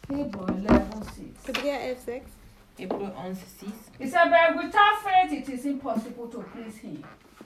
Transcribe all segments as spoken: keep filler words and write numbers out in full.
Hebrew eleven six. Hebräer elf sechs. Hébreux onze six. It said, but without faith it is impossible to please him.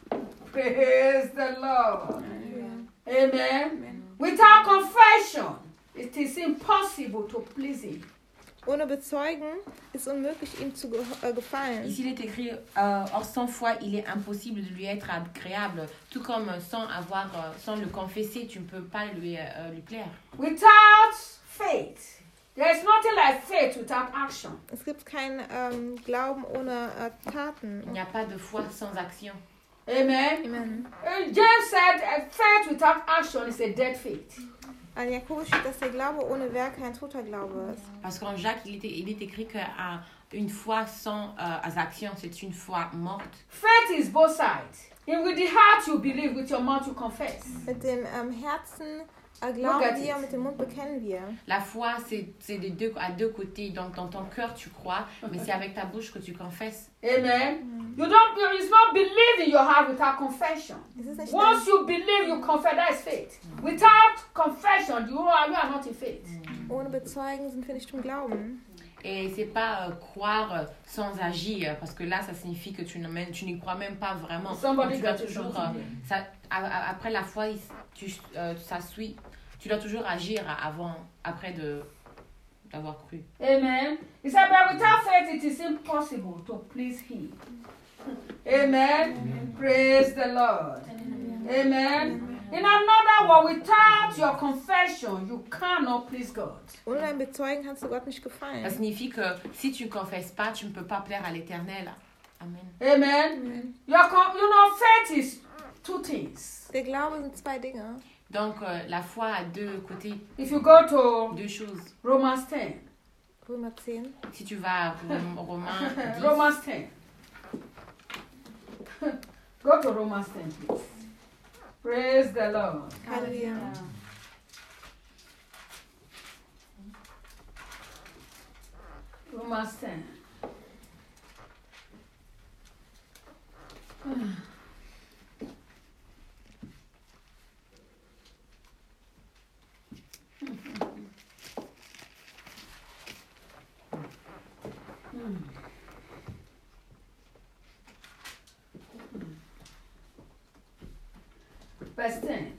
Praise the Lord. Amen. Amen. Amen. Without confession, it is impossible to please him. Ohne Bezeugen ist unmöglich, ihm zu ge äh, gefallen. Ici, il est écrit, euh, or sans foi, il est impossible de lui être agréable. Tout comme sans avoir, euh, sans le confesser, tu ne peux pas lui, euh, lui plaire. Without faith, there is nothing like faith without action. Es gibt keinen ähm, Glauben ohne äh, Taten. Il n'y a pas de foi sans action. Amen. Amen. Uh, James said, uh, faith without action is a dead faith. An Jakobus steht, dass der Glaube ohne Werke ein toter Glaube ist. Parce qu'en Jacques, il, était, il est écrit qu'une foi sans euh, action, c'est une foi morte. Faith is both sides. And with the heart you believe, with your mouth you confess. Mit dem ähm, Herzen äh, glauben wir, mit dem Mund bekennen wir. La foi, c'est des deux, à deux côtés. Donc, dans ton cœur, tu crois, mais c'est avec ta bouche que tu confesses. Amen. Mm. You don't, it's not believe in your heart without confession. Once you believe, you confess, that is faith. Mm. Without confession, you are, you are not in faith. Mm. Ohne Bezeugen sind wir nicht im Glauben. Et c'est pas euh, croire euh, sans agir, parce que là, ça signifie que tu n'y tu crois même pas vraiment. Tu dois toujours, euh, ça, a, après la foi, tu, euh, ça suit. Tu dois toujours agir avant, après de d'avoir cru. Amen. He said, but without faith, it is impossible to please Him. Amen. Amen. Praise the Lord. Amen. Amen. Amen. In another word, without your confession, you cannot please God. Ohne dein Bezeugen kannst du Gott nicht gefallen. Ça signifie que si tu ne confesses pas, tu ne peux pas plaire à l'Éternel. Amen. Amen. Amen. Your, you know, faith is two things. Der Glaube sind zwei Dinge. Donc, euh, la foi a deux côtés. If you go to deux choses. Romans ten. Römer ten. Si tu vas à Romains dix. Romans ten. Go to Romans ten, please. Praise the Lord. Hallelujah. Romans ten. Verse ten.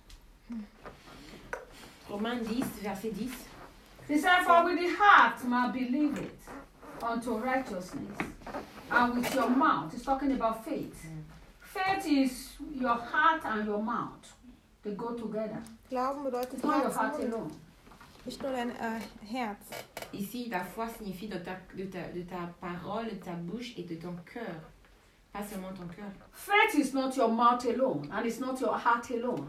Romains dix, verset dix. He said, for with the heart man believe it unto righteousness, and with your mouth, he's talking about faith. Mm. Faith is your heart and your mouth. They go together. Glauben bedeutet it's not your heart alone. Nicht nur dein äh, Herz. Ici, la foi signifie de ta, de, ta, de ta parole, de ta bouche et de ton cœur. Pas seulement ton cœur. Faith is not your mouth alone, and it's not your heart alone.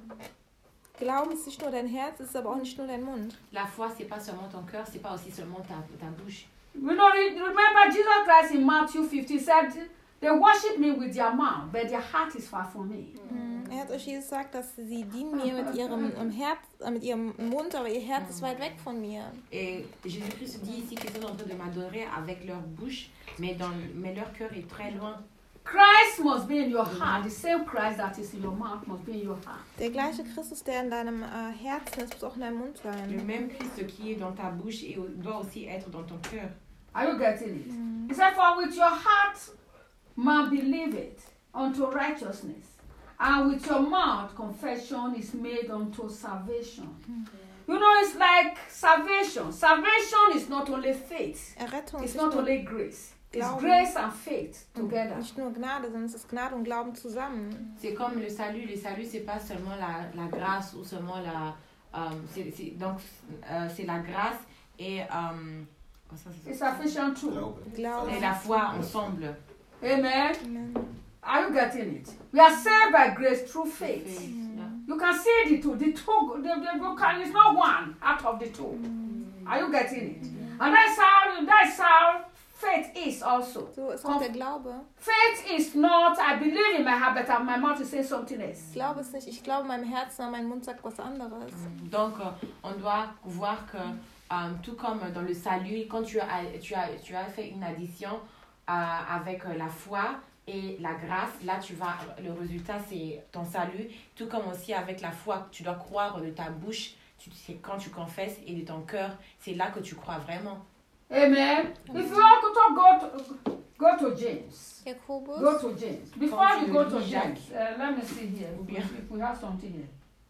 Glauben ist nicht nur dein Herz, ist aber auch nicht nur dein Mund. La foi, c'est pas seulement ton cœur, c'est pas aussi seulement ta, ta bouche. You know, remember Jesus Christ in Matthew fifteen said, they worship me with their mouth, but their heart is far from me. Mm. Er hat euch Jesus gesagt, dass sie dienen mir mit ihrem Herz, mit ihrem Mund, aber ihr Herz ist weit weg von mir. Et Jésus-Christ dit ici qu'ils sont en train de m'adorer avec leur bouche, mais, dans, mais leur cœur est très loin. Christ must be in your heart. The same Christ that is in your mouth must be in your heart. Der gleiche Christus, der in deinem äh, Herzen ist, muss auch in deinem Mund sein. Le même Christ qui est dans ta bouche et doit aussi être dans ton cœur. Are you getting it? Mm. He said, for with your heart man believe it unto righteousness, and with your mouth confession is made unto salvation. Mm. You know, it's like salvation. Salvation is not only faith. Errettung it's not only grace. It's grace and faith together. Nicht nur Gnade, sondern es ist Gnade und Glauben zusammen. C'est comme le salut. Le salut, c'est pas seulement la, la grâce ou seulement la. Um, c'est, c'est, donc, euh, c'est la grâce et. Um, It's sufficient too. Glauben. Et la foi ensemble. Amen. Amen. Are you getting it? We are saved by grace through faith. faith. Mm. Yeah. You can see the two. The two. The, the, the can, it's not one out of the two. Mm. Are you getting it? Mm. And that's how. That's how. Faith is also. So ist auch der Glaube. Faith is not, I believe in my heart, but my mouth is saying something else. Glaube ist nicht, ich glaube in meinem Herzen, aber mein Mund sagt was anderes. Donc, on doit voir que, um, tout comme dans le salut, quand tu as, tu as, tu as fait une addition uh, avec la foi et la grâce, là, tu vas, le résultat, c'est ton salut. Tout comme aussi avec la foi, tu dois croire de ta bouche, tu, c'est quand tu confesses et de ton cœur, c'est là que tu crois vraiment. Amen. If you want to go to, go to James. Jakobus. Go to James. Before Quand you tu go lis to Jacques. James, uh, let me see here Ou if, bien- if we have something here.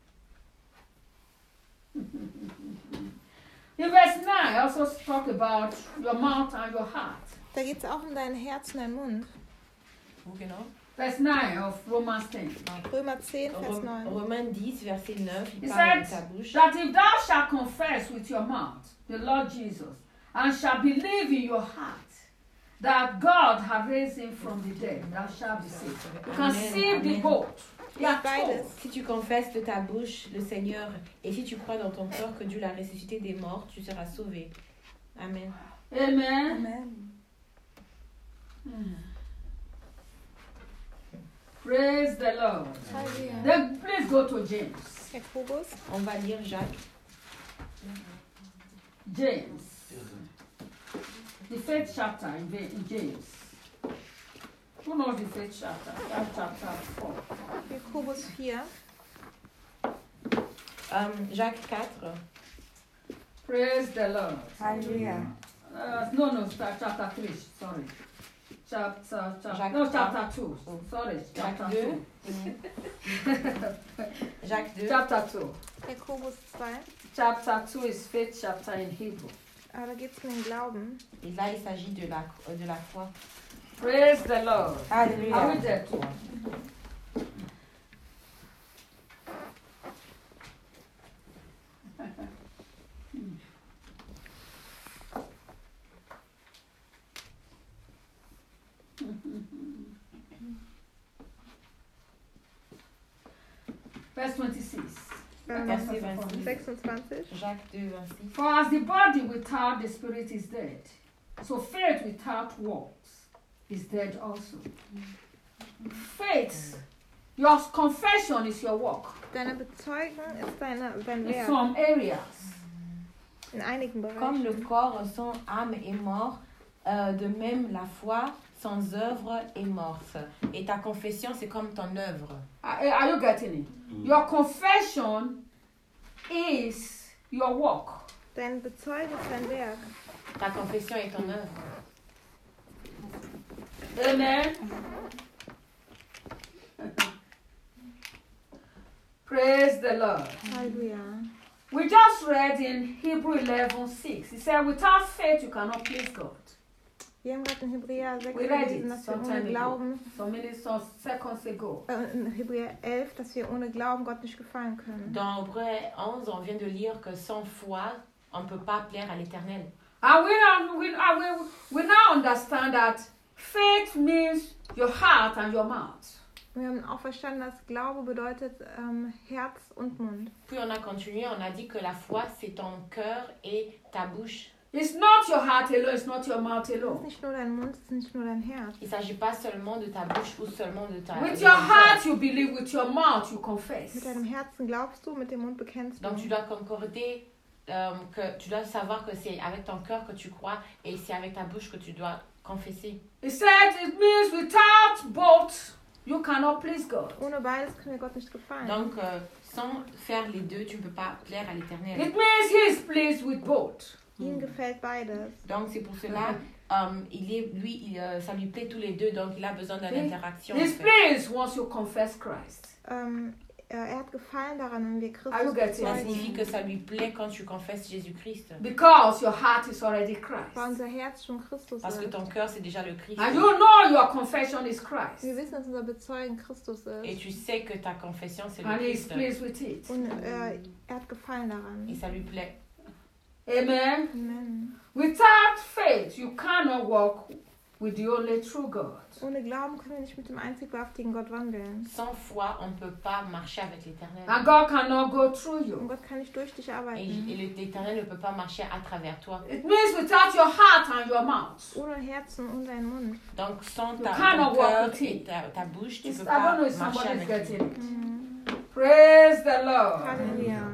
In verse nine, also talk about your mouth and your heart. Da geht es auch um dein Herz und deinen Mund. Wo genau? Verse nine of Romans ten. Römer zehn, Vers neun. Romains dix, verset neuf, il He parle de said ta bouche. that if thou shalt confess with your mouth the Lord Jesus and shalt believe in your heart that God hath raised him from the dead, thou shalt be saved. You can Amen, see the amen. boat. They are Beides. told. Si tu confesses de ta bouche le Seigneur et si tu crois dans ton cœur que Dieu l'a ressuscité des morts, tu seras sauvé. Amen. Amen. Amen. Praise the Lord. Halleluja. Then please go to James. Jakobus. On va lire Jacques. James. The fifth chapter in, Ja- in James. Who knows the fifth chapter? That's chapter four. Jakobus vier. Euh, Jacques quatre. Praise the Lord. Hallelujah. Uh, no, no, sta- chapter three. Sorry. Chapter, chapter Jacques no, un. chapter two. Oh. Sorry, chapter Jacques deux. two. Jacques deux. Chapter two. Jakobus zwei. Chapter two is fifth chapter in Hebrew. Aber da geht es um den Glauben. Et là, il s'agit de la, euh, de la foi. Praise the Lord. Are we Hallelujah. there too? Verse twenty-six. Ähm, Verset vingt-six. sechsundzwanzig. Jacques deux, vingt-six. For as the body without the spirit is dead, so faith without works is dead also. Faith, your confession is your work Deine Bezeugung ist deine, dein in Werk. some areas. In einigen Comme le Bereichen. corps sans âme est mort, euh, de même la foi sans œuvre est morte. Et ta confession, c'est comme ton œuvre. Are, are you getting it? Your confession is your work. Deine Bezeugung ist dein Werk. Ta confession est ton œuvre. Amen. Praise the Lord. Halleluja. We just read in Hebrew eleven six. It said, without faith you cannot please God. Wir haben gerade in Hebräer sechs We read gelesen, it dass wir some ohne time ago, Glauben, some minutes, some seconds ago. äh, in Hebräer elf, dass wir ohne Glauben Gott nicht gefallen können. Dans Hébreux onze, on vient de lire que sans foi, on ne peut pas plaire à l'Éternel. And we now, we, uh, we, we now understand that faith means your heart and your mouth. Wir haben auch verstanden, dass Glaube bedeutet ähm, Herz und Mund. Puis on a continué, on a dit que la foi, c'est ton cœur et ta bouche. It's not your heart alone, it's not your mouth Es ist alone. nicht nur dein Mund, es ist nicht nur dein Herz. Il ne s'agit pas seulement de ta bouche ou seulement de ta With de your ton heart cœur. you believe, with your mouth you confess. Mit deinem Herzen glaubst du, mit dem Mund bekennst du. Donc tu dois concorder, euh, que tu dois savoir que c'est avec ton cœur que tu crois et c'est avec ta bouche que tu dois confesser. It said it means without both you cannot please God. Ohne beides können wir Gott nicht gefallen. Donc euh, sans faire les deux, tu ne peux pas plaire à l'Éternel. It means he is pleased with both. Ihm gefällt beides. Donc c'est pour cela, euh, il est, lui, il, euh, ça lui plaît tous les deux, donc il a besoin d'une He- interaction. en He's fait. pleased once you confess Christ. Ähm, er er hat Gefallen daran, wenn wir Are you Christus getting Ça it? bezeugen. signifie que ça lui plaît quand tu confesses Jésus-Christ. Because your heart is already Christ. Weil unser Herz schon Christus Parce que ist. ton cœur, c'est déjà le Christ. And you know your confession is Christ. Wir wissen, dass unser Bezeugen Christus Et ist. tu sais que ta confession, c'est le And he is Christ. pleased with it. Und äh, er hat Gefallen daran. Et ça lui plaît. Amen. Amen. Without faith, you cannot walk with the only true God. Ohne Glauben können wir nicht mit dem einzig wahrhaftigen Gott wandeln. Sans foi, on ne peut pas marcher avec l'Éternel. And God cannot go through Und you. Gott kann nicht durch dich Et, arbeiten. et le- l'Éternel ne peut pas marcher à travers toi. It means without your heart and your mouth. Ohne Herzen und deinen Mund. Donc sans You ta, cannot ton walk cœur with et him. ta, ta bouche, tu ne It's- peux I don't pas know if marcher somebody's avec lui. getting it. Mhm. Praise the Lord. Halleluja.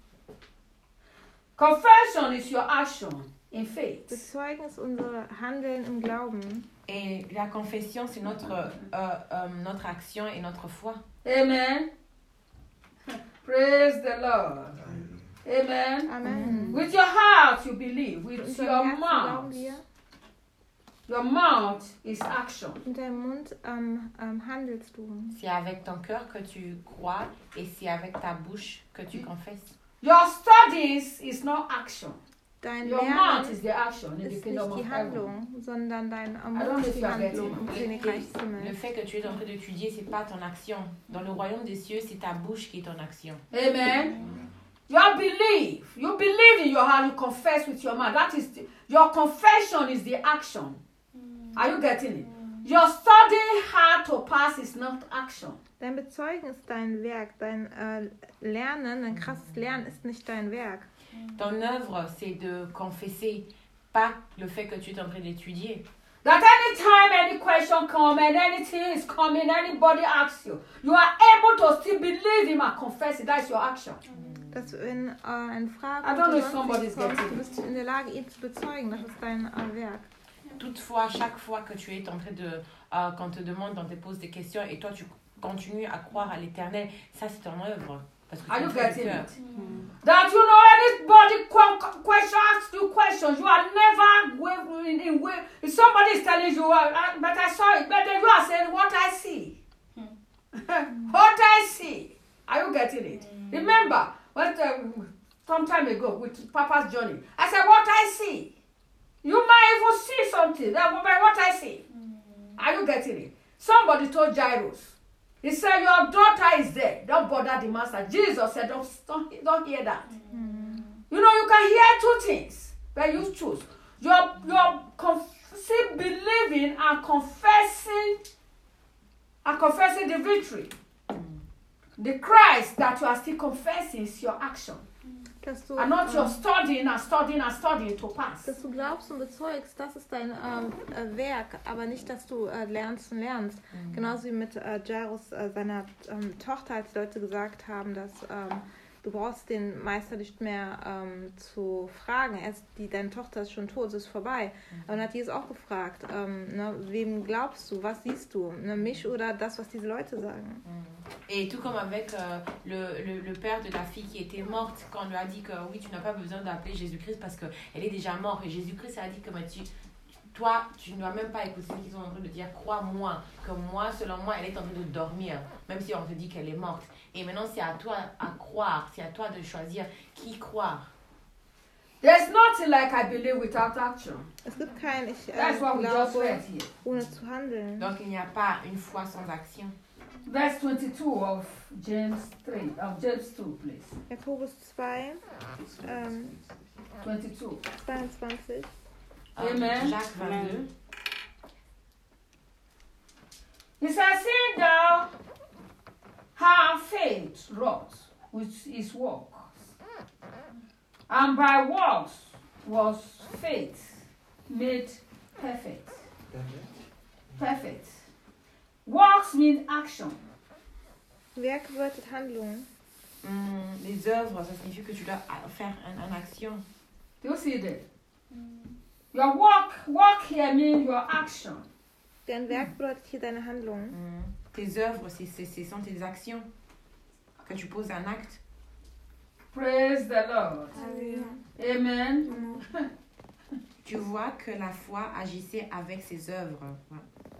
Confession is your action in faith. Bezeugen ist unser Handeln im Glauben. Et la confession, c'est notre, euh, euh, notre action et notre foi. Amen. Praise the Lord. Amen. Amen. With your heart you believe. With Mit your unserem Herzen mouth. glauben wir. Your mouth is action. Mit deinem Mund ähm, ähm, handelst du. C'est avec ton cœur que tu crois et c'est avec ta bouche que tu confesses. Your studies is not action. Dein Your Lernen mouth is the action in the ist kingdom nicht of die heaven. Handlung, sondern dein don't äh, know Mund if ist die you are Handlung getting im it. Königreich Le Himmel. fait que tu es en train d'étudier, c'est pas ton action. Dans le royaume des cieux, c'est ta bouche qui est ton action. Amen. Your belief. You believe in your heart. You confess with your mouth. That is the, your confession is the action. Are you getting it? Your studying hard to pass is not action. Dein Bezeugen ist dein Werk. Dein äh, Lernen, ein krasses Lernen ist nicht dein Werk. Ton œuvre, c'est de confesser, pas le fait que tu es en train d'étudier. That anytime any question comes and anything is coming, anybody asks you, you are able to still believe him and confess it. That's your action. Dass wenn äh, eine Frage I don't know if oder somebody's sonstiges kommt, getting du bist in der Lage, ihn zu bezeugen. Das ist dein äh, Werk. Toutefois, chaque fois que tu es en train de, euh, quand on te demande, on te pose des questions et toi tu continues à croire à l'éternel, ça c'est ton œuvre. Parce que Are tu you es getting cœur. it? That you know anybody qu- question asks you questions, you are never wa- in, in wa- if somebody is telling you, uh, uh, but I saw it, but then you are saying what I see. What I see. Are you getting it? Remember, when uh, some time ago with Papa's journey, I said what I see. You might even see something, that but what I see. Are you getting it? Somebody told Jairus. He said, your daughter is there. Don't bother the master. Jesus said, don't, don't, don't hear that. Mm. You know, you can hear two things, but you choose. You're, you're conf- believing and confessing and confessing the victory. Mm. The Christ that you are still confessing is your action. Dass du, and not ähm, your studying and studying and studying to pass. Dass du glaubst und bezeugst, das ist dein ähm, äh, Werk, aber nicht, dass du äh, lernst und lernst. Mhm. Genauso wie mit äh, Jairus, äh, seiner ähm, Tochter, als die Leute gesagt haben, dass ähm, du brauchst den Meister nicht mehr ähm, zu fragen. Erst die, deine Tochter ist schon tot, es ist vorbei. Mhm. Aber dann hat Jesus auch gefragt, ähm, ne, wem glaubst du, was siehst du, ne, mich oder das, was diese Leute sagen. Mhm. Et tout comme avec euh, le, le, le père de la fille qui était morte, quand on lui a dit que oui, tu n'as pas besoin d'appeler Jésus-Christ parce qu'elle est déjà morte. Et Jésus-Christ a dit que tu, toi, tu ne dois même pas écouter ce qu'ils sont en train de dire. Crois-moi, que moi, selon moi, elle est en train de dormir, même si on te dit qu'elle est morte. Et maintenant, c'est à toi à croire, c'est à toi de choisir qui croire. There's nothing like I believe without action. Es gibt kein ich äh, That's what we just glaube, read here. ohne zu handeln. Donc, il n'y a pas une foi sans action. Verse twenty-two of James three, of James two, please. Jakobus zwei, ähm, twenty-two. zweiundzwanzig. Amen. Jacques vingt-deux. He says, seeing thou have faith wrought with his works, and by works was faith made perfect. Perfect. Works mean action. Werk bedeutet Handlung. Hum, les œuvres, ça signifie que tu dois faire une, une action. Do you see that? Your work, work here means your action. Dein Werk bedeutet hier deine Handlung. Hum. Tes œuvres, c'est, c'est, ce sont tes actions. Que tu poses un acte. Praise the Lord. Halleluja. Amen. Tu vois que la foi agissait avec ses œuvres. Ouais.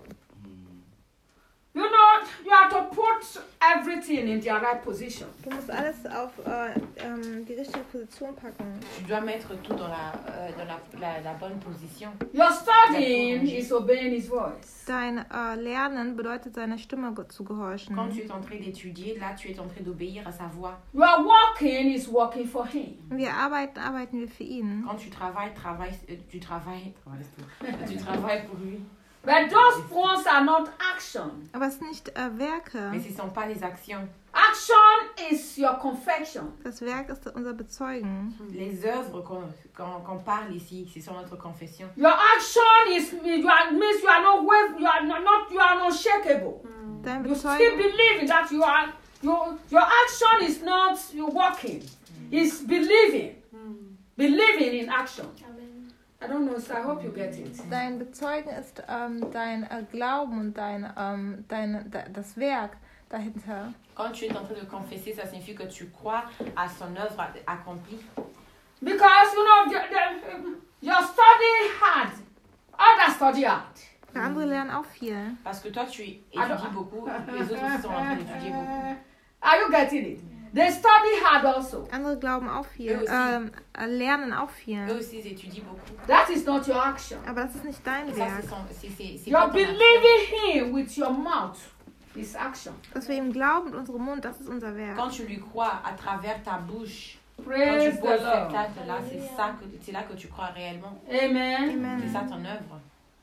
You know, you have to put everything in their right position. Du musst alles auf äh, ähm, die richtige Position packen. Tu dois mettre tout dans la, euh, dans la, la, la bonne position. Your studying is obeying his voice. Dein äh, Lernen bedeutet, seiner Stimme zu gehorchen. Quand tu es en train d'étudier, là, tu es en train d'obéir à sa voix. Your working is working for him. Wir arbeiten, arbeiten wir für ihn. Quand tu travailles, travailles, euh, tu travailles, tu travailles pour lui. But those ones are not action. Aber es sind nicht äh, Werke. Mais ce ne sont pas les actions. Action is your confession. Das Werk ist unser Bezeugen. Les œuvres qu'on, qu'on, qu'on parle ici, ce sont notre confession. Your action is you are, means you are not wave, you are not you are not shakable. Dein You still Bezeugen, believe that you are your your action is not you working. It's believing. Believing in action. I don't know, so I hope you get it. dein Bezeugen ist ähm, dein äh, Glauben und dein, ähm, dein, de, das Werk, dahinter. Quand tu es en train de confesser, ça signifie que tu crois à son œuvre accomplie. Because, you know, the, the, your study hard, others study hard. Der andere lernen auch viel. Parce que toi, tu étudies beaucoup, les autres aussi sont en train d'étudier beaucoup. Are you getting it? They study hard also. Andere glauben auch viel, ähm, lernen auch viel. Eux aussi, ils étudient beaucoup. That is not your action. Aber das ist nicht dein Ça, Werk. c'est son- c'est- c'est- c'est You're pas ton action. believing Him with your mouth is action. Dass wir ihm glauben mit unserem Mund, das ist unser Werk. Quand tu lui crois à travers ta bouche, quand Praise tu the poses cet Lord. acte-là, c'est ça que c'est là que tu crois réellement. Amen. Amen. C'est ça ton œuvre.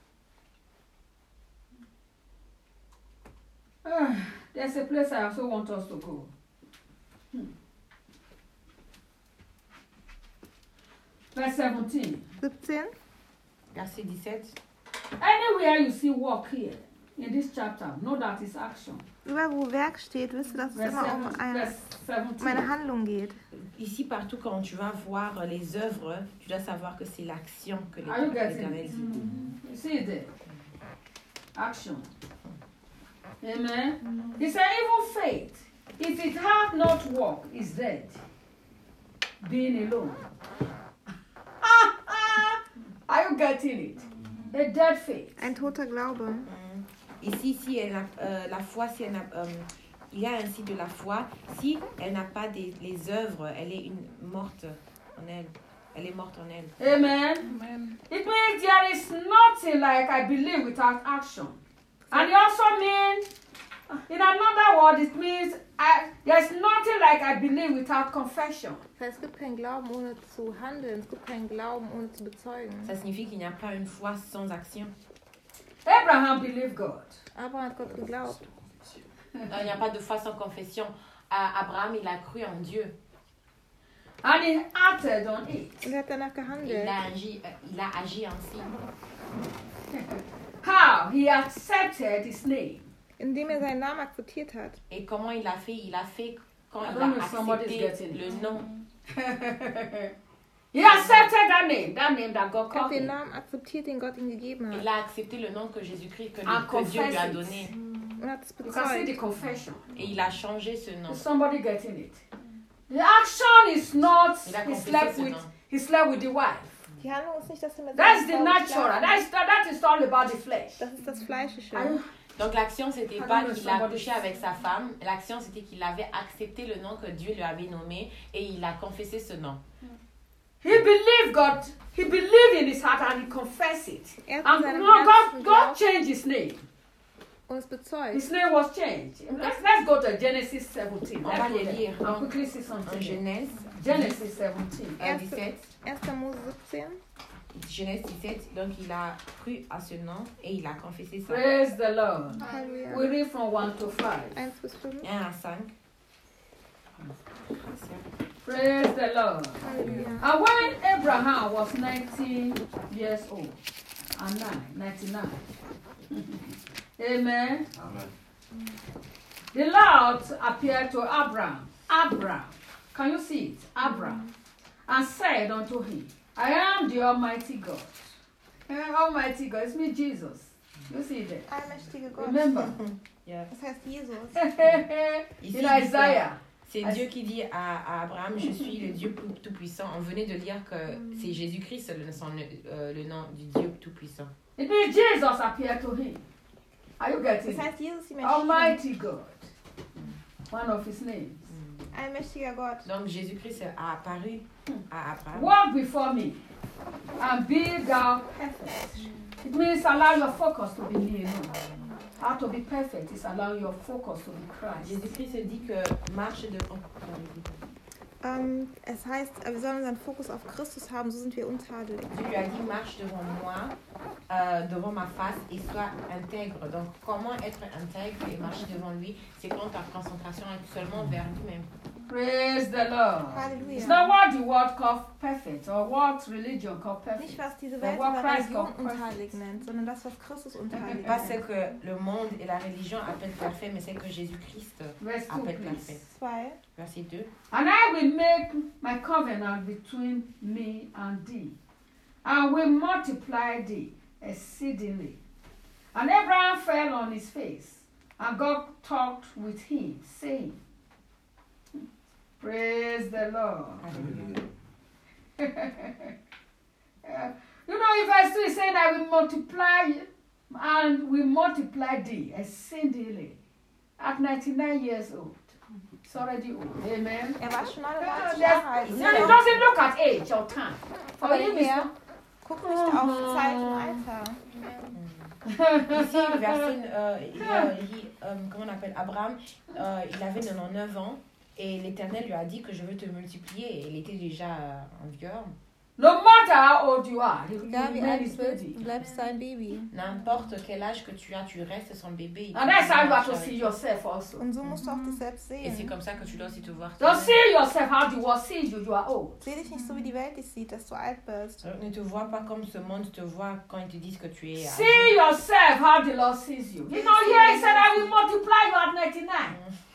Ah, there's a place I also want us to go. Hmm. Verse seventeen. siebzehn. Verset dix-sept. Anywhere you see work here in this chapter, know that it's action. Überall, wo Werk steht, wisst ihr, dass es Verse, immer um seven, eine, verse um eine seventeen. Handlung geht. Ici, partout, quand tu vas voir les œuvres, tu dois savoir que c'est l'action que Are you l'Éternel getting it? dit. You see it there? Action. Amen. He said, even faith, if it hath not work, is dead. Being alone. Are you getting it? A dead faith. Ein toter Glaube. Mm. Ici, si elle a, euh, la foi, si elle n'a, euh, il y a ainsi de la foi, si elle n'a pas des, les œuvres, elle est une morte en elle. Elle est morte en elle. Amen. Amen. It means there is nothing like I believe without action. And it also means, in another word, it means I, there's nothing like I believe without confession. Das heißt, es gibt keinen Glauben ohne zu handeln, es gibt keinen Glauben ohne zu bezeugen. Ça signifie qu'il n'y a pas une foi sans action. Abraham believed God. Abraham hat Gott geglaubt. Euh, Il n'y a pas de foi sans confession. À Abraham, il a cru en Dieu. And he acted on it. Und er hat danach Il gehandelt. a agi, euh, il a agi ainsi. How? He accepted his name. Indem er seinen Namen akzeptiert hat. Et comment il a fait? Il a fait quand I il don't know a if somebody's accepté getting le it. nom. He accepted that name, that name that God Er hat called den him. Namen akzeptiert, den Gott ihm gegeben hat. Il a accepté le nom que Jésus-Christ, que, And que Dieu lui a confess it. donné. Und hat es You can see the bezeugt. confession. Et il a changé ce nom. Is somebody getting it? The action is not Il a he confessé slept ce with nom. he slept with the wife. Die Handlung ist nicht, dass er mit That's seiner the Frau natural. geschlafen That hat. is that, that is all about the flesh. Das ist das Fleischische. Are you- Donc l'action, c'était I pas don't know qu'il a somebody- couché avec sa femme. L'action, c'était qu'il avait accepté le nom que Dieu lui avait nommé et il a confessé ce nom. He believed God. He believed in his heart and he confessed it. Er hat And in seinem no, God, Herzen God geglaubt changed his name. und es bezeugt. His name was changed. Let's, let's go to Genesis seventeen. On Let's va go les there. lire. I'll quickly see En something. Genèse, Genesis seventeen. euh, dix-sept, erster Mose siebzehn. Genèse dix-sept, donc il a cru à ce nom et il a confessé ça. Praise the Lord. Halleluja. We read from one to five. eins bis fünf. un à cinq. Praise the Lord. Halleluja. And when Abraham was ninety years old, and nine, ninety-nine. Amen. Amen. The Lord appeared to Abraham. Abraham. Can you see it? Abraham. And said unto him, I am the Almighty God. Eh, Almighty God. It's me, Jesus. You see that? Allmächtige Gott. Remember? Yeah. Das heißt Jesus. Ici, In il dit que Isaiah. c'est Dieu qui dit à, à Abraham, je suis le Dieu Tout-Puissant. On venait de lire que c'est Jésus-Christ le, son- euh, le nom du Dieu Tout-Puissant. It means Jesus appeared to him. Are you getting Das it? heißt Jesus ihm erschienen. Almighty God. One of his names. Allmächtiger Gott. Donc Jésus-Christ a apparu à Abraham. Walk before me and be thou perfect. It means allow your focus to be me alone. How to be perfect is allow your focus to be Christ. Jésus-Christ dit que marche devant. Ähm, es heißt, äh, wir sollen unseren Fokus auf Christus haben, so sind wir untadelig. Dieu lui a dit marche devant moi, euh, devant ma face et sois intègre. Donc comment être intègre et marcher devant lui, c'est quand ta concentration est seulement vers lui-même. Praise the Lord. Halleluja. It's not what the world calls perfect or what religion calls Nicht, perfect. was diese But Welt what oder Christ Religion called perfect. untadelig nennt, sondern das, was Christus untadelig Pas ce nennt. que le monde et la religion appellent parfait, mais c'est que Jésus-Christ Verse two, appelle please. parfait. Zwei. Verset deux. And I will make my covenant between me and thee, and will multiply thee exceedingly. And Abraham fell on his face And God talked with him, saying, praise the Lord. uh, you know, in verse two, he said, I will multiply and will multiply thee exceedingly. At ninety-nine years old. It's already old. Amen. Er war schon neunundneunzig Yeah, Jahre alt. no, it doesn't look at age or time. For Aber him, er it's guckt nicht auf Zeit und Alter. Ici, verset, euh, il, euh, il, euh, comment on appelle Abraham, euh, il avait quatre-vingt-dix-neuf ans et l'Éternel lui a dit que je veux te multiplier. Et il était déjà euh, un vieux homme. No matter how old you are, he Egal wie alt remains du bist, baby. du bleibst sein Baby. N'importe quel âge que tu as, tu restes son bébé. And that's how you have to see yourself also. Und so musst du auch dich selbst Et c'est sehen. comme ça que tu dois aussi te voir. Don't see yourself how the world sees you. You are old. Seh dich nicht so, wie die Welt dich sieht, dass du alt bist. Ne te vois pas comme ce monde te voit quand ils te disent que tu es See âgé. yourself how the Lord sees you. You know, here he said, I will multiply you at ninety-nine.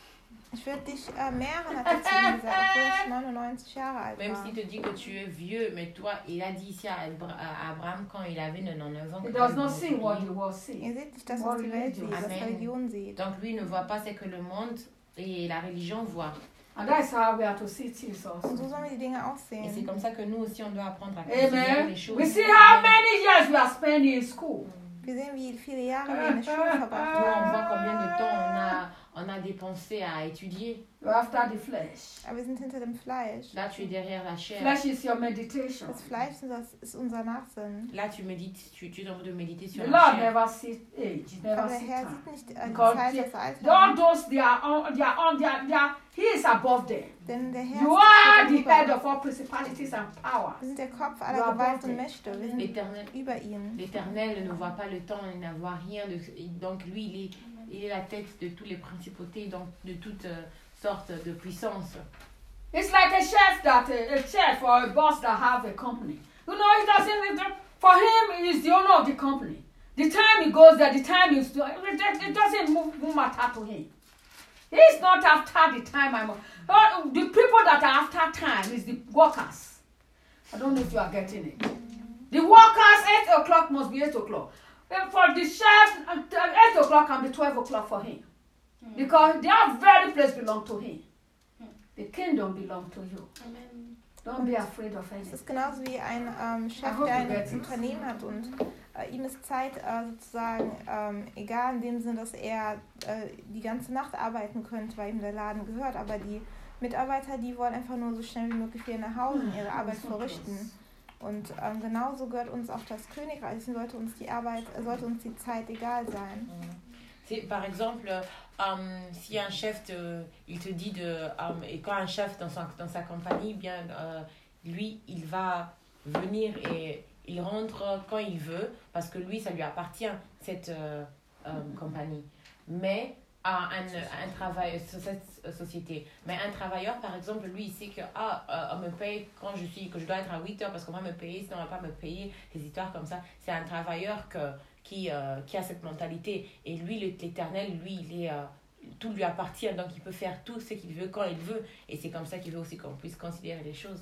Ich würde dich äh, mehren, hat er zu ihm gesagt, obwohl ich neunundneunzig Jahre alt Même war. s'il te dit que tu es vieux, mais toi, il a dit ici à Abra- à Abraham quand il avait quatre-vingt-dix-neuf ans. He que does tu not vas see what multiplier. the world sees. Ihr seht nicht das, was die Welt sieht, was Amen. Religion sieht. Donc lui ne voit pas ce que le monde et la religion voient. And that's how we are to see things Und also. so sollen wir die Dinge auch Et c'est sehen. comme ça que nous aussi, on doit apprendre à considérer Amen. les choses. We see how many years we are spending in school. Wir sehen, wie viele Jahre wir in der Schule verbracht Nous, on haben. voit combien de temps on a, on a dépensé à étudier. You're after the flesh. Aber wir sind hinter dem Fleisch. Là, tu es derrière la chair. Flesh is your meditation. Das Fleisch ist unser- ist unser Nachsinn. Là, tu médites, tu, tu es en train de méditer sur The la Lord chair. never sees age. He never Aber der sees Herr time. sieht nicht äh, die Because Zeit, the- das All Alter. those they are on, they are on, they are, they are, he is above them. Denn der Herr You ist are the darüber. head of all principalities and powers. Wir sind der Kopf You aller are Gewalt above und them. Mächte. Wir sind L'éternel, über ihn. l'éternel ne voit pas le temps, il ne voit rien. De, donc lui, il est, il est la tête de toutes les principautés, donc de toutes euh, sortes de puissances. It's like a chef that a, a chef or a boss that have a company. You know, it doesn't. It, for him, he's the owner of the company. The time he goes there, the time he's doing it, it doesn't move, move matter to him. He's not after the time. I'm. Uh, the people that are after time is the workers. I don't know if you are getting it. The workers, eight o'clock must be eight o'clock. And for the chef, uh, eight o'clock can be twelve o'clock for him. Because their very place belong to him. The kingdom belong to you. Amen. Don't be afraid of Es anything. ist genauso wie ein ähm, I Chef, hope der you get ein it. Unternehmen hat und äh, ihm ist Zeit äh, sozusagen ähm, egal in dem Sinne, dass er äh, die ganze Nacht arbeiten könnte, weil ihm der Laden gehört, aber die Mitarbeiter, die wollen einfach nur so schnell wie möglich wieder nach Hause und ihre Arbeit verrichten. Und ähm, genauso gehört uns auch das Königreich, es sollte uns die Arbeit, äh, sollte uns die Zeit egal sein. C'est, par exemple, euh, si un chef, te, il te dit de... euh, et quand un chef dans sa, dans sa compagnie, bien, euh, lui, il va venir et il rentre quand il veut, parce que lui, ça lui appartient, cette euh, euh, compagnie. Mais à un, un travail, cette société. Mais un travailleur, par exemple, lui, il sait que ah, euh, on me paye quand je suis, que je dois être à huit heures parce qu'on va me payer, sinon on va pas me payer, des histoires comme ça. C'est un travailleur que, qui, euh, qui a cette mentalité. Et lui, l'Éternel, lui, il est, euh, tout lui appartient, donc il peut faire tout ce qu'il veut quand il veut. Et c'est comme ça qu'il veut aussi qu'on puisse considérer les choses.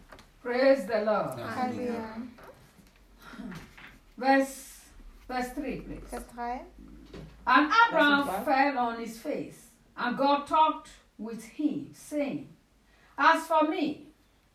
Praise the Lord. Halleluja. Verse, verse three, please. Vers drei. And Abraham Verse fell on his face, and God talked with him, saying, As for me,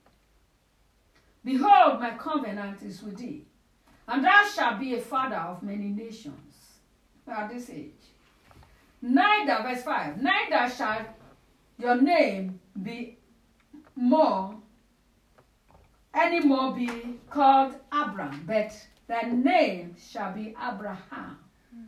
behold, my covenant is with thee, and thou shalt be a father of many nations. At this age. Neither, verse five, neither shall your name be more, any more be called Abram, but thy name shall be Abraham.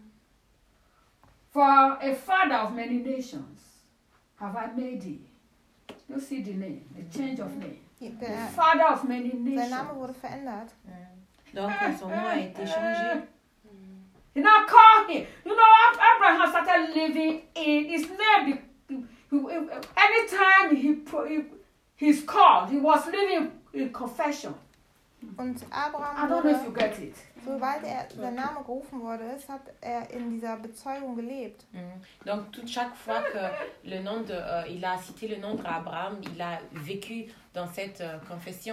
For a father of many nations have I made thee. You see the name, the change of name. Der, Father of many sein nations. Name wurde verändert. Donc son nom a été changé. He now called him. You know, Abraham started living in his name. He, he, anytime he, he he's called, he was living in confession. Und I Abraham don't know if you wurde, get it. sobald er, der Name gerufen wurde, ist, hat er in dieser Bezeugung gelebt. Mhm. Donc, toute chaque fois que le nom de, euh, il a cité le nom d'Abraham, il a vécu dans cette euh, confession.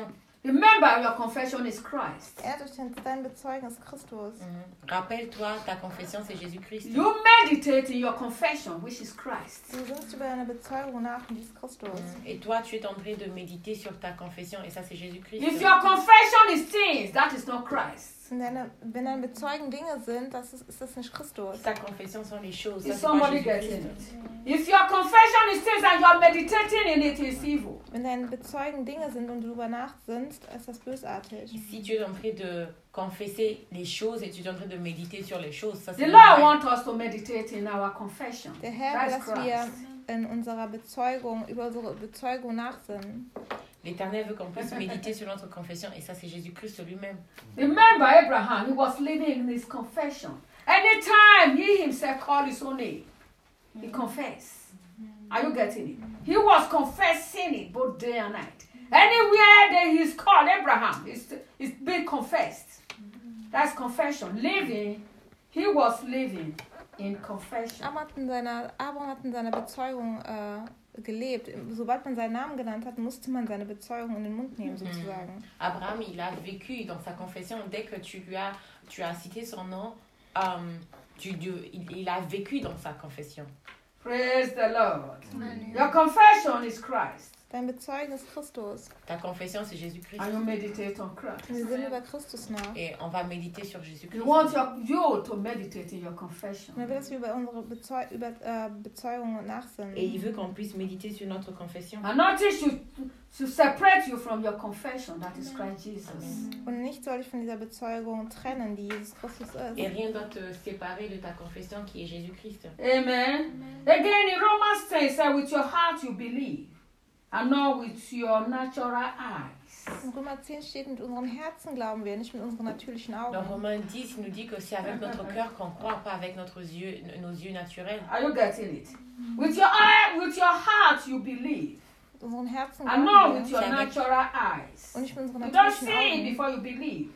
Remember, your confession is Christ. Erinnert euch, denn dein Bezeugen ist Christus. Mhm. Rappelle-toi, ta confession, c'est Jésus-Christ. You meditate in your confession, which is Christ. Du sinnst über deine Bezeugung nach, und die ist Christus. Mhm. Et toi, tu es en train de méditer sur ta confession, et ça, c'est Jésus-Christ. If your confession is things, that is not Christ. Wenn deine, wenn deine Bezeugen Dinge sind, das ist, ist das nicht Christus. Ta confession sont les choses. Ça, Is c'est pas somebody getting Jésus-Christ. it? If your confession is things and you are meditating in it, is evil. Wenn deine Bezeugen Dinge sind und du darüber nachsinnst, ist das bösartig. Si tu es en train de confesser les choses et tu es en train de méditer sur les choses, ça, c'est The le Lord vrai. wants us to meditate in our confession. Der Herr will, That's dass wir Christ. in unserer Bezeugung, über unsere Bezeugung nachsinnen. L'Éternel veut qu'on puisse méditer sur notre confession, et ça, c'est Jésus-Christ lui-même. Remember Abraham, he was living in his confession. Anytime he himself called his own name, he confessed. Are you getting it? He was confessing it both day and night. Anywhere that he's called Abraham, it's, it's being confessed. That's confession. Living, he was living in confession. Abraham hat in seiner, Abraham hat in seiner Bezeugung äh, gelebt. Sobald man seinen Namen genannt hat, musste man seine Bezeugung in den Mund nehmen, sozusagen. Abraham, il a vécu dans sa confession. Dès que tu lui as, tu as cité son nom, um, tu, tu, il, il a vécu dans sa confession. Praise the Lord. Your confession is Christ. Dein Bezeugen ist Christus. Ta confession, c'est Jésus-Christ. And you meditate on Christ. Wir sind über Christus nach. Et on va méditer sur He Jésus-Christ. wants your, you to meditate in your confession. Und er will, dass wir über unsere Bezeu über, äh, Bezeugung Et nachsinnen. il veut qu'on puisse méditer sur notre confession. And nothing should, should separate you from your confession, that is Christ Jesus. Und nichts soll dich von dieser Bezeugung trennen, die Jesus Christus Et ist. rien doit te séparer de ta confession qui est Jésus-Christ. Amen. Again, in Romans ten, it says, with your heart you believe, and not with your natural eyes. In Römer zehn steht, mit unserem Herzen glauben wir, nicht mit unseren natürlichen Dans Augen. Romains dix, il nous dit que c'est avec notre cœur qu'on croit, pas avec notre yeux, nos yeux naturels. Are you getting it? With your eye, with your heart you believe, Mit unseren Herzen and glauben not with wir your natural eyes. und nicht mit unseren You don't natürlichen see it Augen. before you believe.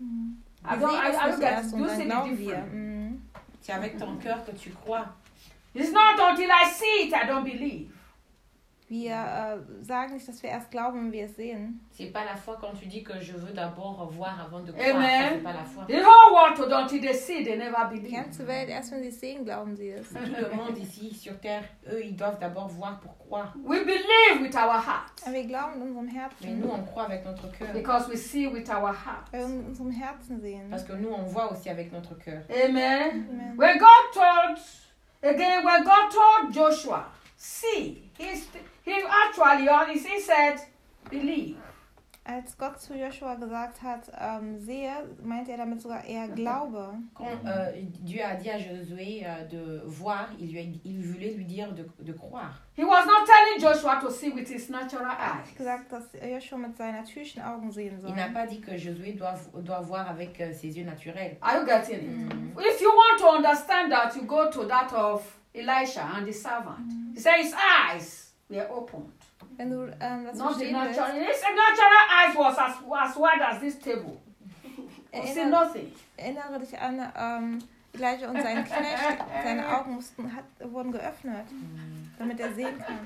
I Wir don't, sehen I, I es don't nicht get erst it. und You dann see the glauben wir. difference. Mhm. C'est avec ton cœur que tu crois. It's not until I see it I don't believe. Wir äh, sagen nicht, dass wir erst glauben, wenn wir es sehen. C'est pas la foi quand tu dis que je veux d'abord voir avant de croire. Ça, Amen. c'est pas la foi. The whole world, until they see, they never Die believe. ganze Welt, erst wenn sie es sehen, glauben sie es. Tout le monde ici sur terre, eux, ils doivent d'abord voir pour croire. We believe with our heart Aber wir glauben in unserem Mais nous, Herzen, on croit avec notre cœur. because we see with our heart. weil wir in unserem Herzen sehen. Parce que nous, on voit aussi avec notre cœur. Amen. Amen. When God told, again, when God told Joshua, see, he's, he actually, he said, believe. Als Gott zu Joshua gesagt hat, ähm, sehe, meinte er damit sogar eher Glaube. Quand euh, Dieu a dit à Josué euh, de voir, il, lui a, il voulait lui dire de, de croire. He was not telling Joshua to see with his natural Er hat eyes. gesagt, dass Joshua mit seinen natürlichen Augen sehen Il n'a soll. pas dit que Josué doit, doit voir avec euh, ses yeux naturels. Are you getting it? If you want to understand that, you go to that of Elisha and the servant. He said his eyes were opened. Wenn du ähm, das Not the verstehen willst, natural. His natural eyes was as, as wide as this table. You see erinnere, nothing. erinnere dich an ähm, Elijah und seinen Knecht. Seine Augen mussten, hat, wurden geöffnet, damit er sehen kann.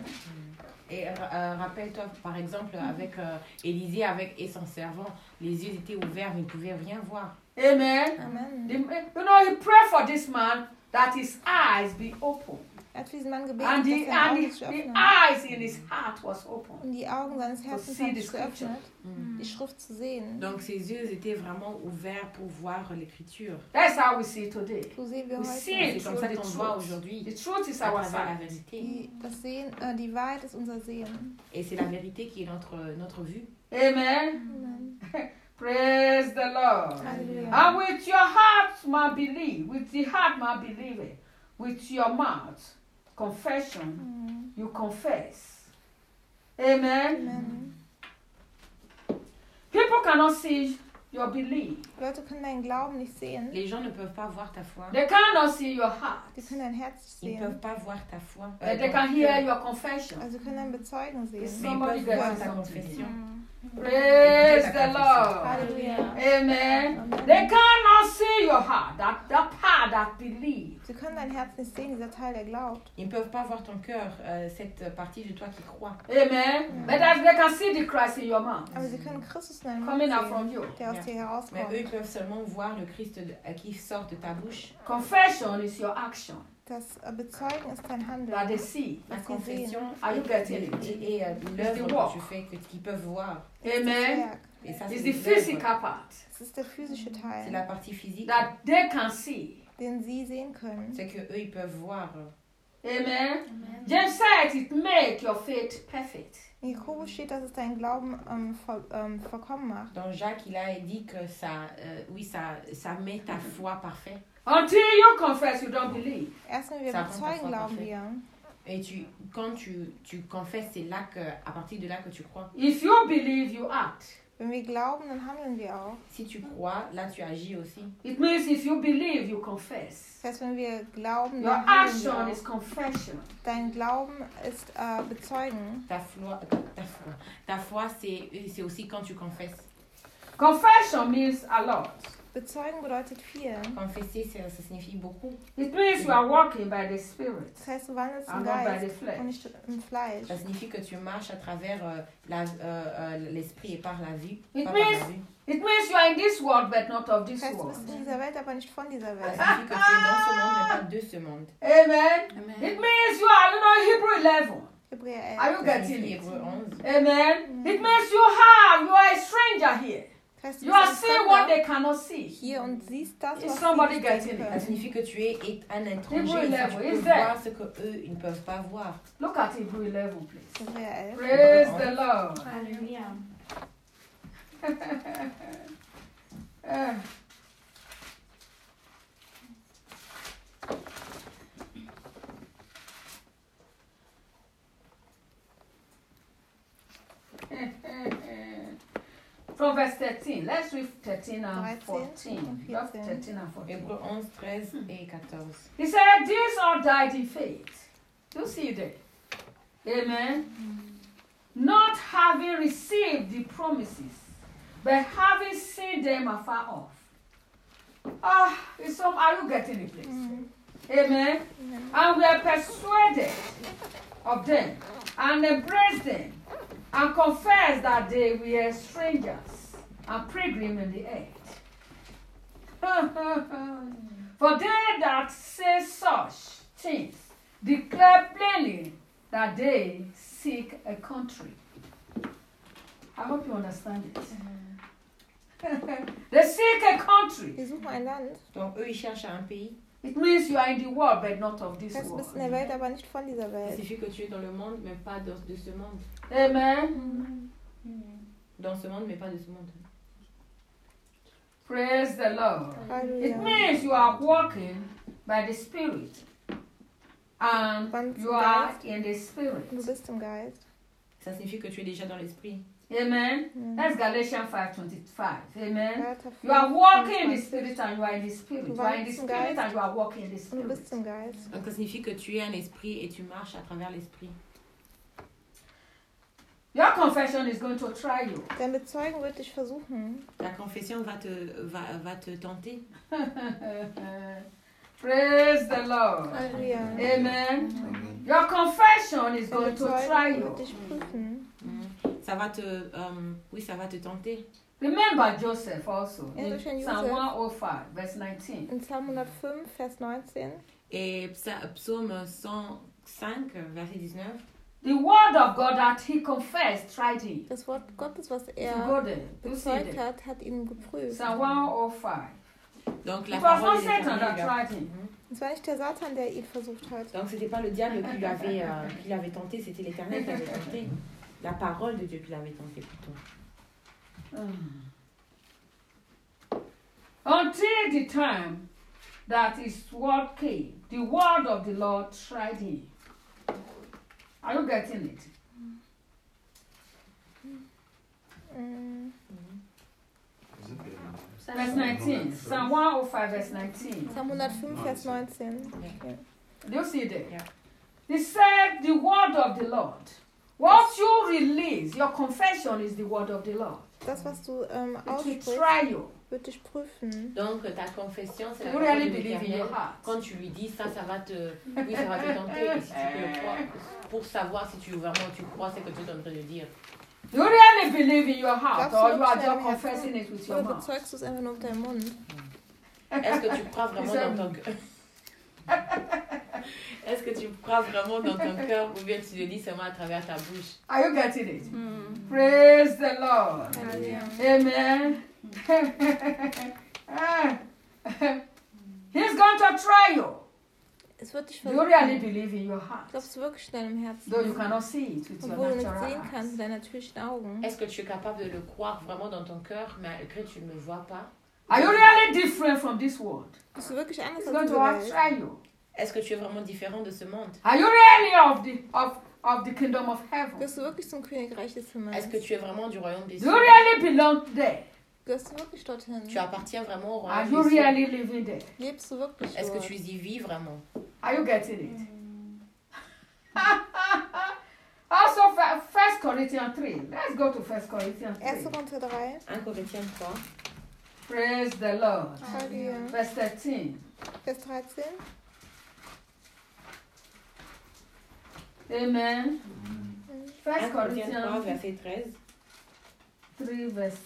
Et euh, rappelle-toi, par exemple, avec euh, Élisée avec, et son servant, les yeux étaient ouverts, mais ils ne pouvaient rien voir. Amen. Amen. The- you know, he prayed for this man that his eyes be open. Er hat für diesen Mann gebetet, And dass the, seine and Augen the, sich the öffnen. eyes in his heart was open. Und die Augen seines Herzens see haben the sich scripture. geöffnet, die Schrift zu sehen. Donc ses yeux étaient vraiment ouverts pour voir l'écriture. That's how we see today. So sehen wir We heute. see C'est it comme through ça the qu'on voit truth. aujourd'hui, The truth is à our travers la sight. vérité. Die, das Sehen, äh, die Wahrheit ist unser Sehen. Et c'est la vérité qui est notre, notre vue. Amen. Amen. Praise the Lord. Halleluja. And with your heart, man, believe. With the heart, man, believe it. With your mouth, confession, Mhm. you confess. Amen. Amen. People cannot see your belief. Leute können deinen Glauben nicht sehen. Les gens ne peuvent pas voir ta foi. They cannot see your heart. Die können dein Herz Ils ne sehen. peuvent pas voir ta foi. But euh, they ton can hear cœur. your confession. Also können dein Bezeugen sehen. It's Mais ils Somebody peuvent voir gets ta something. confession. Mhm. Praise the Lord. Halleluja. Amen. Amen. They cannot see your heart. That, that part that believe. Sie können dein Herz nicht sehen, dieser Teil, der glaubt. Ils ne peuvent pas voir ton cœur, euh, cette partie de toi qui croit. Amen. But as they can see the Christ in your mouth. Aber sie können Christus in deinem Mund Coming out from sehen, you. der aus Ja. dir Mais herauskommt. eux, ils peuvent seulement voir le Christ de- euh, qui sort de ta bouche. Confession is your action Das äh, Bezeugen ist dein that Handeln. they see. La Das sie sehen. confession Are you getting et, it? et, et, euh, l'œuvre walk. que tu fais, que, qu'ils peuvent voir. Amen. Werk. Et ça, It's c'est the l'œuvre. physical part Das ist der physische C'est Teil, la partie physique. that they can see. den sie sehen können. C'est que eux, ils peuvent voir. Amen. James said it make your faith perfect. In Jakobus steht, dass es deinen Glauben ähm, voll, ähm, vollkommen macht. Dans Jacques, il a dit que ça, euh, oui, ça, ça met ta foi parfaite. Until you confess, you don't believe. Erst wenn wir Ça rend bezeugen, parfois glauben parfait. wir. Et tu, quand tu, tu confesses, c'est là que, à partir de là que tu crois. If you believe, you act. Wenn wir glauben, dann handeln wir auch. Si tu crois, là, tu agis aussi. It means if you believe, you confess. Das heißt, wenn wir glauben, Your dann handeln wir action auch. is confession. Dein Glauben ist äh, bezeugen. Ta foi, ta, ta foi, ta foi c'est, c'est aussi quand tu confesses. Confession means a lot. Bezeugen bedeutet viel. Confesser, ça, ça signifie beaucoup. It means you are walking by the Spirit Das heißt, du wandelst im and not by the Geist und flesh. nicht im Fleisch. Ça signifie que tu marches à travers euh, la, euh, euh, l'esprit et par la vue. It Pas par la means- vue. It means you are in this world but not of Das this heißt, du world. bist in dieser Welt, aber nicht von dieser Ça Welt. signifie que tu es dans ce monde, mais pas de ce monde. Amen. It means you are, you know, Hebrew eleven. Hebräer Are elf. you Ça getting signifie it? Hébreux onze. Amen. It means you have, you are a stranger here. Das heißt, du You are bist seeing ein what Fremder they cannot see. hier und siehst das, Is was somebody sie nicht getting sehen it? Ça können. signifie que tu es un étranger. Hébreux Tu eleven, peux is there? voir ce qu'eux, ils ne peuvent pas voir. Look at Hebrew eleven, please. Hebräer elf. Praise the Lord. Hallelujah. Uh, From verse thirteen, let's read thirteen and thirteen fourteen. and Just fourteen. thirteen and fourteen. Hébreux onze, treize et quatorze. He said, these all died in faith. You see there. Amen. Not having received the promises, but having seen them afar off. Ah, it's some, are you getting the place? Mhm. Amen. Amen. And we are persuaded of them and embrace them and confess that they were strangers and pilgrims in the earth. For they that say such things declare plainly that they seek a country. I hope you understand it. They seek a country. Wir suchen ein Land. Donc eux, ils cherchent un pays. It means you are in the world, but not of this Das heißt, du world. bist in der Welt, aber nicht von dieser Ça Welt. signifie que tu es dans le monde, mais pas dans, de ce monde. Amen. Dans ce monde, mais pas de ce monde. Praise the Lord. It Halleluja. means you are walking by the Spirit. And Wann you zum are Geist. in the Spirit. Du bist im Geist. Ça signifie que tu es déjà dans l'esprit. Amen. Mhm. That's Galatians five twenty-five. Amen. Galater You are fünf, walking in the fünfundzwanzig. Spirit and you are in the Spirit. Du You are in the wandelst im Spirit Geist. and you are walking in the Und du Spirit. bist im Geist. Donc ça signifie que tu es un esprit et tu marches à travers l'esprit. Your confession is going to try you. Dein Bezeugen wird dich versuchen. Ta confession va te, va, va te tenter. Praise the Lord. Halleluja. Amen. Your confession is Dein going to try Bezeugen wird you. dich prüfen. Mm. Ça va te, euh, oui, ça va te tenter. Remember Joseph also in Erinnert euch an Psalm Joseph. one oh five, verse nineteen. In Psalm hundertfünf, Vers neunzehn. Et psa- psaume cent cinq, verset dix-neuf. The word of God that he confessed tried him. Das Wort Gottes, was To er go there. You see bezeugt there. hat, hat ihn geprüft. Psalm one oh five. Donc la It was parole not de Satan l'Éternel. that lui a- tried him. Mhm. Es war nicht der Satan, der ihn versucht hat. Donc c'était pas le diable qui l'avait euh, qui l'avait tenté, c'était l'Éternel qui l'avait tenté. La parole de Dieu qui l'avait tenté plutôt. Mm. Until the time that his word came, the word of the Lord tried him. Are you getting it? Mm. Verse nineteen. Psalm one oh five, verse nineteen. Psalm hundertfünf, Vers neunzehn. Yeah. Do you see there? Yeah. He said, the word of the Lord. What you release, your confession is the word of the Lord. Das, was du ähm, It will aussprichst, try you. Wird dich prüfen. Donc ta confession, c'est la You parole really de believe in l'Éternel. your heart. Quand tu lui dis ça, ça va te, oui, ça va te tenter. Et si tu peux le croire, pour savoir si tu vraiment tu crois ce que tu es en train de dire. You really believe in your heart, Glaubst or du you are wirklich just in deinem confessing Herzen? it with your Oder mouth? bezeugst du es einfach nur mit deinem Mund? Est-ce que tu crois vraiment dans ton cœur? Est-ce que tu crois vraiment dans ton cœur ou bien tu le dis seulement à travers ta bouche? Are you getting it? Mm. Praise the Lord. Halleluja. Amen. He's going to try you. Es wird dich Do you really versuchen. believe in your heart? Glaubst du wirklich in deinem Herzen? Though you cannot see it with your Obwohl du nicht natural sehen eyes. kannst mit deinen natürlichen Augen. Est-ce que tu es capable de le croire vraiment dans ton cœur malgré que tu ne le vois pas? Are you really different from this world? Bist du wirklich anders He's als going diese to have Welt? try you. Est-ce que tu es vraiment différent de ce monde? Are you really of the of, of the kingdom of heaven? Gehörst du wirklich zum Königreich des Himmels? Est-ce que tu es vraiment du royaume des Do you cieux? really belong there? Gehörst du wirklich dorthin? Tu appartiens vraiment au Are royaume you des cieux? really living there? Lebst du wirklich Est-ce que dort? tu y vis vraiment? Are you getting it? Also, First Corinthians three. Let's go to First Corinthians erster three. Korinther drei. un Corinthiens trois. Praise the Lord. Halleluja. Verse thirteen. Vers dreizehn. Amen. First un Corinthiens trois, Corinthians verset treize. three, verse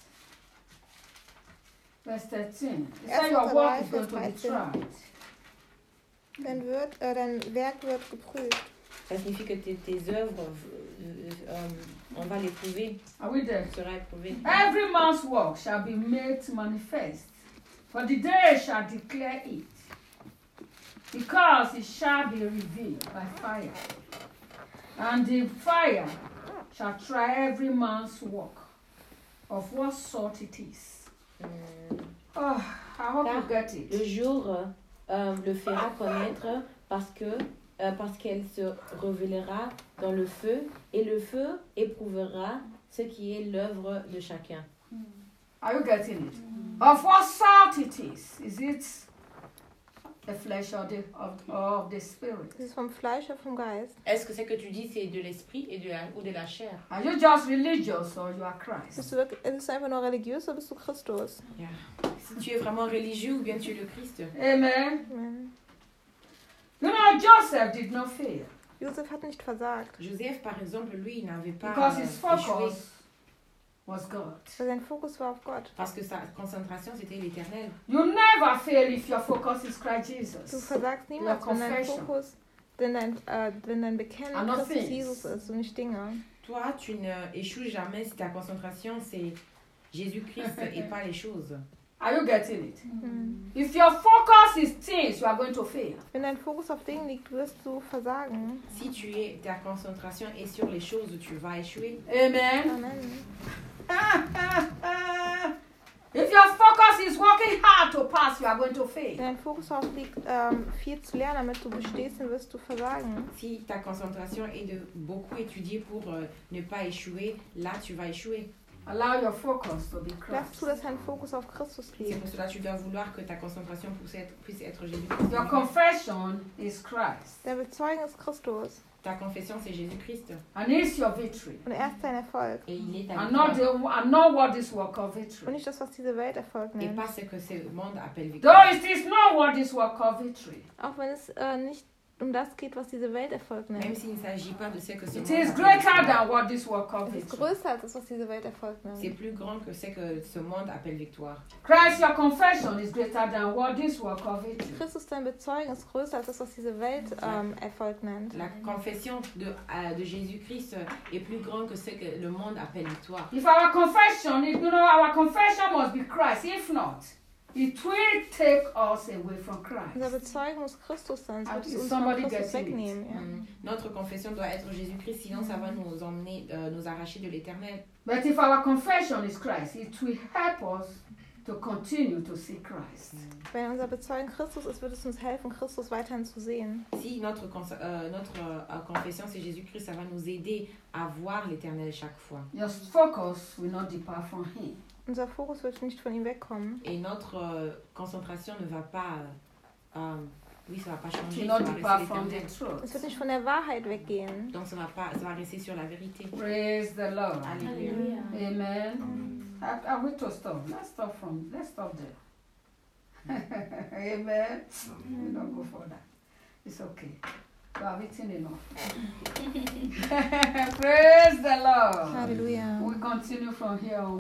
verse thirteen. It Erster says your work is Vers going to be dreizehn. tried. Dein, wird, äh, dein Werk wird geprüft. Ça signifie que tes, tes œuvres, euh, euh, on va les prouver, Are we there? sera éprouvé. Every man's work shall be made manifest, for the day shall declare it, because it shall be revealed by fire. And the fire shall try every man's work, of what sort it is. Hum, Oh, I hope you Car get it. Le jour euh, le fera connaître parce que euh, parce qu'elle se révélera dans le feu et le feu éprouvera ce qui est l'œuvre de chacun. Are you getting it? Of what sort it is? Is it the flesh or the of, or of the spirit? Ist es vom Fleisch oder vom Geist? Est-ce que ce que tu dis c'est de l'esprit et de la, ou de la chair? Are you just religious or you are Christ? Bist du wirklich, ist es einfach nur religiös oder bist du Christus? Yeah. Si tu es vraiment religieux ou bien tu es le Christ. Amen. Amen. You know, Joseph did not fail Josef hat nicht versagt, Joseph par exemple, lui, il n'avait pas because euh, his échoué focus was God. weil sein Fokus war auf Gott. parce que sa concentration c'était l'éternel. You never fail if your focus is Christ Du Jesus. versagst niemals, wenn dein confession. Fokus, wenn dein, äh, wenn dein Bekennen And not Christus things. Jesus ist und nicht Dinge. Toi, tu ne échoues jamais si ta concentration c'est Jésus-Christ et pas les choses. Are you getting it? Mhm. If your focus is things, you are going to fail. Wenn dein Fokus auf Dingen liegt, wirst du versagen. Si tu es, ta concentration est sur les choses, tu vas échouer. Amen. Amen. If your focus is working hard to pass, you are going to fail. Wenn dein Fokus darauf liegt, ähm, viel zu lernen, damit du bestehst, dann wirst du versagen. Si ta concentration est de beaucoup étudier pour euh, ne pas échouer, là tu vas échouer. Allow your focus to be Lass Christ. zu, dass dein Fokus auf Christus C'est liegt. pour cela que tu dois vouloir que ta concentration puisse être, puisse être Jésus-Christ. Your confession is Christ, Der Bezeugen ist Christus Ta confession c'est Jésus-Christ and it's your victory, und er ist dein Erfolg. et il est ta and not victoire. the and not what this work of Und victory. nicht das, was diese Welt Erfolg Et nennt. pas ce que ce monde appelle Though victoire. it is not what this work of victory. Auch wenn es äh, nicht um das geht, was diese Welt Erfolg Même nennt. s'il ne s'agit pas de ce que ce It monde is appelle greater victoire. than what this work of Es ist victory. größer als das, was diese Welt Erfolg C'est nennt. plus grand que ce que ce monde appelle victoire. Christ, your confession is greater than what this work of victory. Christus, dein Bezeugen, ist größer als das, was diese Welt ähm, Erfolg nennt. La confession de, euh, de Jésus-Christ est plus grande que ce que le monde appelle victoire. If our confession, if, you know, our confession must be Christ. If not, it will take us away from Unser Christ. Bezeugen muss Christus sein, Ah, sonst wird is es uns von somebody Christus getting it? wegnehmen. Ja. Mm. Notre confession doit être Jésus-Christ, sinon ça va nous emmener, euh, nous arracher de l'éternel. But if our confession is Christ, it will help us to continue to see Christ. Wenn unser Bezeugen Christus ist, wird es uns helfen, Christus weiterhin zu sehen. Si notre, cons- euh, notre euh, confession c'est Jésus-Christ, ça va nous aider à voir l'éternel chaque fois. Your focus will not depart from Him. Unser Fokus wird nicht von ihm wegkommen. Et notre euh, concentration ne va pas euh, euh, Oui, ça va pas changer. To not depart from the truth. Es wird nicht von der Wahrheit weggehen. Donc ça va pas, ça va rester sur la vérité. Praise the Lord. Alléluia. Amen. Are, are we to stop? Let's stop from. Let's stop there. Amen. We don't go further. It's okay. You have eaten enough. Praise the Lord. Hallelujah. We continue from here on.